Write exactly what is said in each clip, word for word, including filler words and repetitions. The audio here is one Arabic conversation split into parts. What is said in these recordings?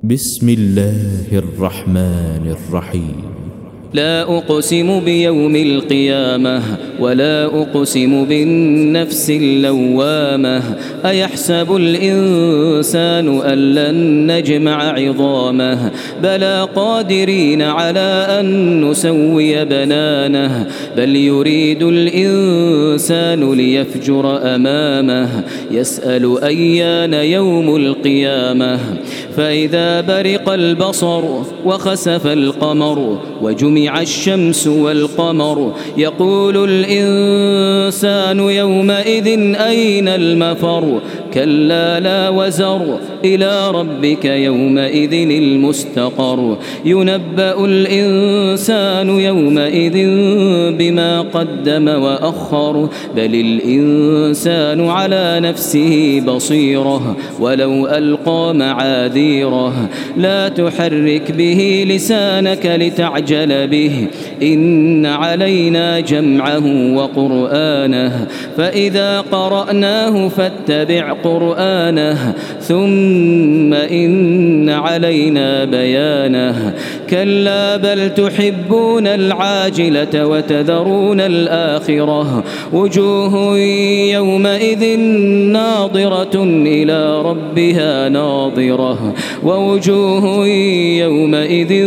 بسم الله الرحمن الرحيم. لا أقسم بيوم القيامة ولا أقسم بالنفس اللوامة أيحسب الإنسان أن لن نجمع عظامه بلى قادرين على أن نسوي بنانه بل يريد الإنسان ليفجر أمامه يسأل أيان يوم القيامة فإذا برق البصر وخسف القمر وجمع الشمس والقمر يقول الإنسان يومئذ أين المفر كلا لا وزر إلى ربك يومئذ المستقر ينبأ الإنسان يومئذ بما قدم وأخر بل الإنسان على نفسه بصيرة ولو ألقى معاذيره لا تحرك به لسانك لتعجل به إن علينا جمعه وقرآنه فإذا قرأناه فاتبع قرآنه ثم إن علينا بيانه كلا بل تحبون العاجلة وتذرون الآخرة وجوه يومئذ ناظرة إلى ربها ناظرة ووجوه يومئذ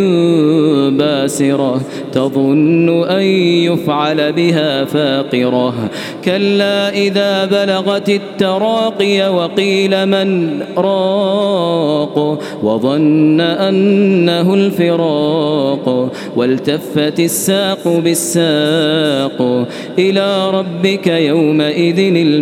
باسرة تظن أن يفعل بها فاقرة كلا إذا بلغت التراقي وقيل من راق وظن أنه الفراق والتفت الساق بالساق إلى ربك يومئذ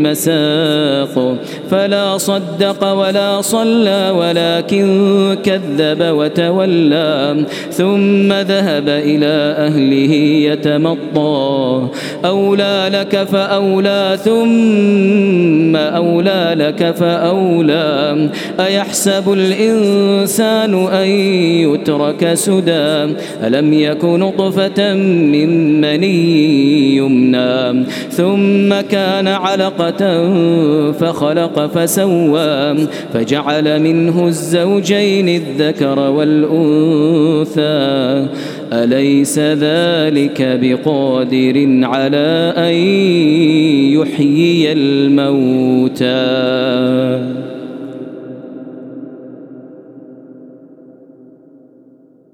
المساق فلا صدق ولا صلى ولكن كذب وتولى ثم ذهب إلى أهله يتمطى أولى لك فأولى ثم أولى لك فأولى أيحسب الإنسان أن يترك سدى ألم يك نطفة من مني يمنى ثم كان علقة فخلق فسوى فجعل منه الزوجين الذكر والأنثى أليس ذلك بقادر على أن يحيي الموتى